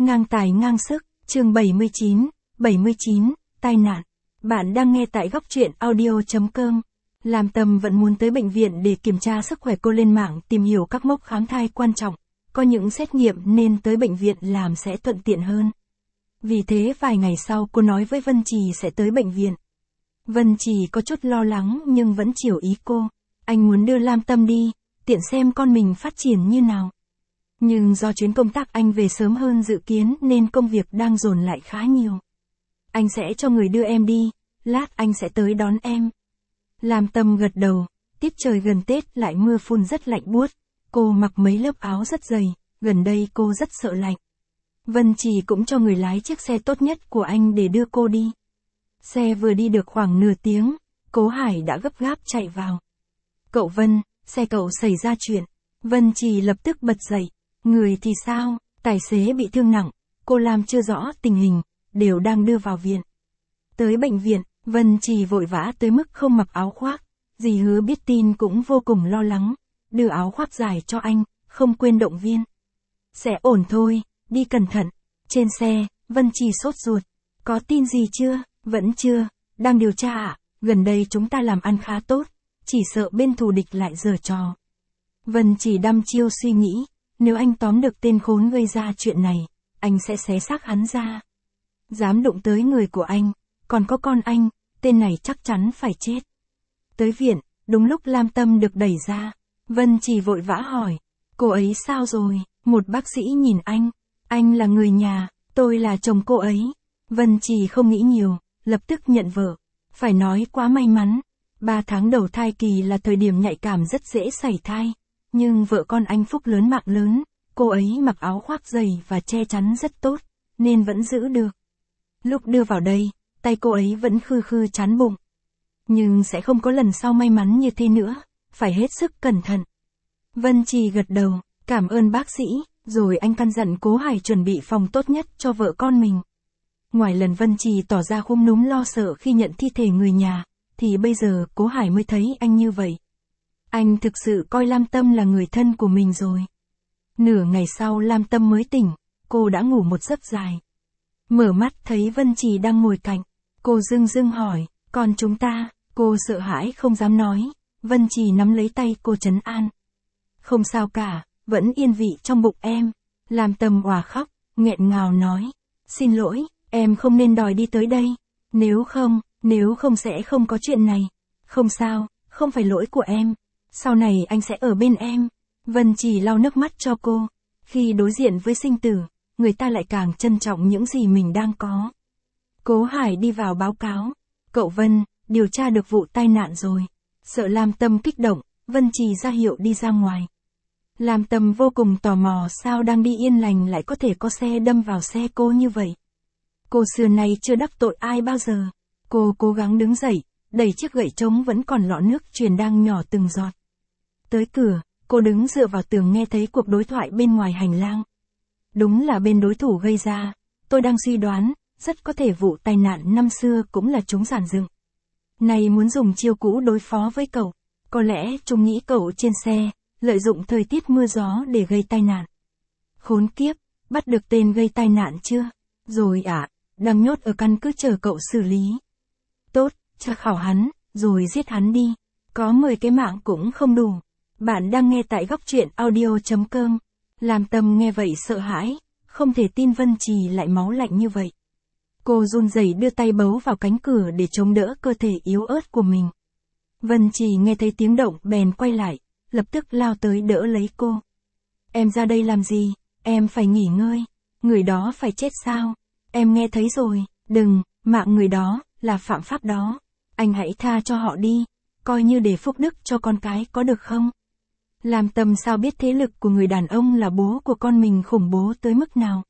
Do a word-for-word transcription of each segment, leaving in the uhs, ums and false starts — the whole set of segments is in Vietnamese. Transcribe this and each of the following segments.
Ngang tài ngang sức, chương bảy mươi chín, bảy mươi chín, tai nạn. Bạn đang nghe tại góc truyện audio chấm com. Lam Tâm vẫn muốn tới bệnh viện để kiểm tra sức khỏe. Cô lên mạng tìm hiểu các mốc khám thai quan trọng. Có những xét nghiệm nên tới bệnh viện làm sẽ thuận tiện hơn. Vì thế vài ngày sau cô nói với Vân Trì sẽ tới bệnh viện. Vân Trì có chút lo lắng nhưng vẫn chiều ý cô. Anh muốn đưa Lam Tâm đi, tiện xem con mình phát triển như nào. Nhưng do chuyến công tác anh về sớm hơn dự kiến nên công việc đang dồn lại khá nhiều. Anh sẽ cho người đưa em đi, lát anh sẽ tới đón em. Lam Tâm gật đầu, tiết trời gần Tết lại mưa phùn rất lạnh buốt. Cô mặc mấy lớp áo rất dày, gần đây cô rất sợ lạnh. Vân Trì cũng cho người lái chiếc xe tốt nhất của anh để đưa cô đi. Xe vừa đi được khoảng nửa tiếng, Cố Hải đã gấp gáp chạy vào. Cậu Vân, xe cậu xảy ra chuyện. Vân Trì lập tức bật dậy. Người thì sao? Tài xế bị thương nặng, cô Lam chưa rõ tình hình, đều đang đưa vào viện. Tới bệnh viện, Vân Trì vội vã tới mức không mặc áo khoác. Dì Hứa biết tin cũng vô cùng lo lắng, đưa áo khoác dài cho anh, không quên động viên. Sẽ ổn thôi, đi cẩn thận. Trên xe, Vân Trì sốt ruột. Có tin gì chưa? Vẫn chưa, đang điều tra ạ. Gần đây chúng ta làm ăn khá tốt, chỉ sợ bên thù địch lại giở trò. Vân Trì đăm chiêu suy nghĩ, nếu anh tóm được tên khốn gây ra chuyện này, anh sẽ xé xác hắn ra. Dám đụng tới người của anh, còn có con anh, tên này chắc chắn phải chết. Tới viện, đúng lúc Lam Tâm được đẩy ra, Vân Trì vội vã hỏi, cô ấy sao rồi? Một bác sĩ nhìn anh, anh là người nhà, tôi là chồng cô ấy. Vân Trì không nghĩ nhiều, lập tức nhận vợ. Phải nói quá may mắn, ba tháng đầu thai kỳ là thời điểm nhạy cảm rất dễ sảy thai. Nhưng vợ con anh phúc lớn mạng lớn, cô ấy mặc áo khoác dày và che chắn rất tốt, nên vẫn giữ được. Lúc đưa vào đây, tay cô ấy vẫn khư khư chán bụng. Nhưng sẽ không có lần sau may mắn như thế nữa, phải hết sức cẩn thận. Vân Trì gật đầu, cảm ơn bác sĩ, rồi anh căn dặn Cố Hải chuẩn bị phòng tốt nhất cho vợ con mình. Ngoài lần Vân Trì tỏ ra khúm núm lo sợ khi nhận thi thể người nhà, thì bây giờ Cố Hải mới thấy anh như vậy. Anh thực sự coi Lam Tâm là người thân của mình rồi. Nửa ngày sau Lam Tâm mới tỉnh, cô đã ngủ một giấc dài. Mở mắt thấy Vân Trì đang ngồi cạnh, cô dưng dưng hỏi, còn chúng ta? Cô sợ hãi không dám nói, Vân Trì nắm lấy tay cô trấn an. Không sao cả, vẫn yên vị trong bụng em. Lam Tâm òa khóc, nghẹn ngào nói, xin lỗi, em không nên đòi đi tới đây. Nếu không, nếu không sẽ không có chuyện này. Không sao, không phải lỗi của em. Sau này anh sẽ ở bên em. Vân Trì lau nước mắt cho cô. Khi đối diện với sinh tử, người ta lại càng trân trọng những gì mình đang có. Cố Hải đi vào báo cáo. Cậu Vân, điều tra được vụ tai nạn rồi. Sợ Lam Tâm kích động, Vân Trì ra hiệu đi ra ngoài. Lam Tâm vô cùng tò mò sao đang đi yên lành lại có thể có xe đâm vào xe cô như vậy. Cô xưa nay chưa đắc tội ai bao giờ. Cô cố gắng đứng dậy, đẩy chiếc gậy trống vẫn còn lọ nước truyền đang nhỏ từng giọt. Tới cửa, cô đứng dựa vào tường nghe thấy cuộc đối thoại bên ngoài hành lang. Đúng là bên đối thủ gây ra, tôi đang suy đoán, rất có thể vụ tai nạn năm xưa cũng là chúng giàn dựng. Này muốn dùng chiêu cũ đối phó với cậu, có lẽ chúng nghĩ cậu trên xe, lợi dụng thời tiết mưa gió để gây tai nạn. Khốn kiếp, bắt được tên gây tai nạn chưa? Rồi ạ, à, đang nhốt ở căn cứ chờ cậu xử lý. Tốt, tra khảo hắn, rồi giết hắn đi. Có mười cái mạng cũng không đủ. Bạn đang nghe tại góc truyện audio chấm com. Lam Tâm nghe vậy sợ hãi, không thể tin Vân Trì lại máu lạnh như vậy. Cô run rẩy đưa tay bấu vào cánh cửa để chống đỡ cơ thể yếu ớt của mình. Vân Trì nghe thấy tiếng động bèn quay lại, lập tức lao tới đỡ lấy cô. Em ra đây làm gì? Em phải nghỉ ngơi. Người đó phải chết sao? Em nghe thấy rồi, đừng, mạng người đó, là phạm pháp đó. Anh hãy tha cho họ đi, coi như để phúc đức cho con cái có được không? Lam Tâm sao biết thế lực của người đàn ông là bố của con mình khủng bố tới mức nào?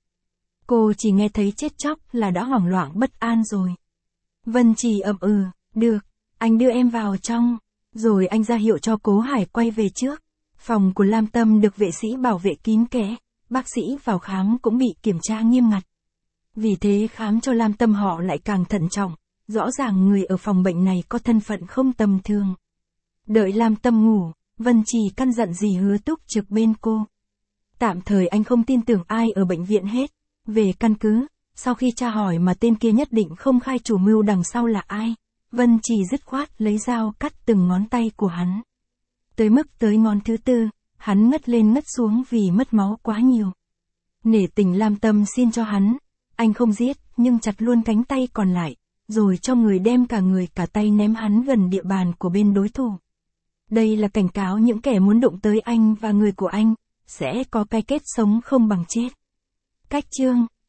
Cô chỉ nghe thấy chết chóc là đã hoảng loạn bất an rồi. Vân Trì ậm ừ, được, anh đưa em vào trong. Rồi anh ra hiệu cho Cố Hải quay về trước. Phòng của Lam Tâm được vệ sĩ bảo vệ kín kẽ, bác sĩ vào khám cũng bị kiểm tra nghiêm ngặt. Vì thế khám cho Lam Tâm họ lại càng thận trọng, rõ ràng người ở phòng bệnh này có thân phận không tầm thường. Đợi Lam Tâm ngủ, Vân Trì căn dặn dì Hứa túc trực bên cô. Tạm thời anh không tin tưởng ai ở bệnh viện hết, Về căn cứ, sau khi tra hỏi mà tên kia nhất định không khai chủ mưu đằng sau là ai, Vân chỉ dứt khoát lấy dao cắt từng ngón tay của hắn. Tới mức tới ngón thứ tư, hắn ngất lên ngất xuống vì mất máu quá nhiều. Nể tình Lam Tâm xin cho hắn, anh không giết, nhưng chặt luôn cánh tay còn lại, rồi cho người đem cả người cả tay ném hắn gần địa bàn của bên đối thủ. Đây là cảnh cáo những kẻ muốn đụng tới anh và người của anh, sẽ có cái kết sống không bằng chết. Cách chương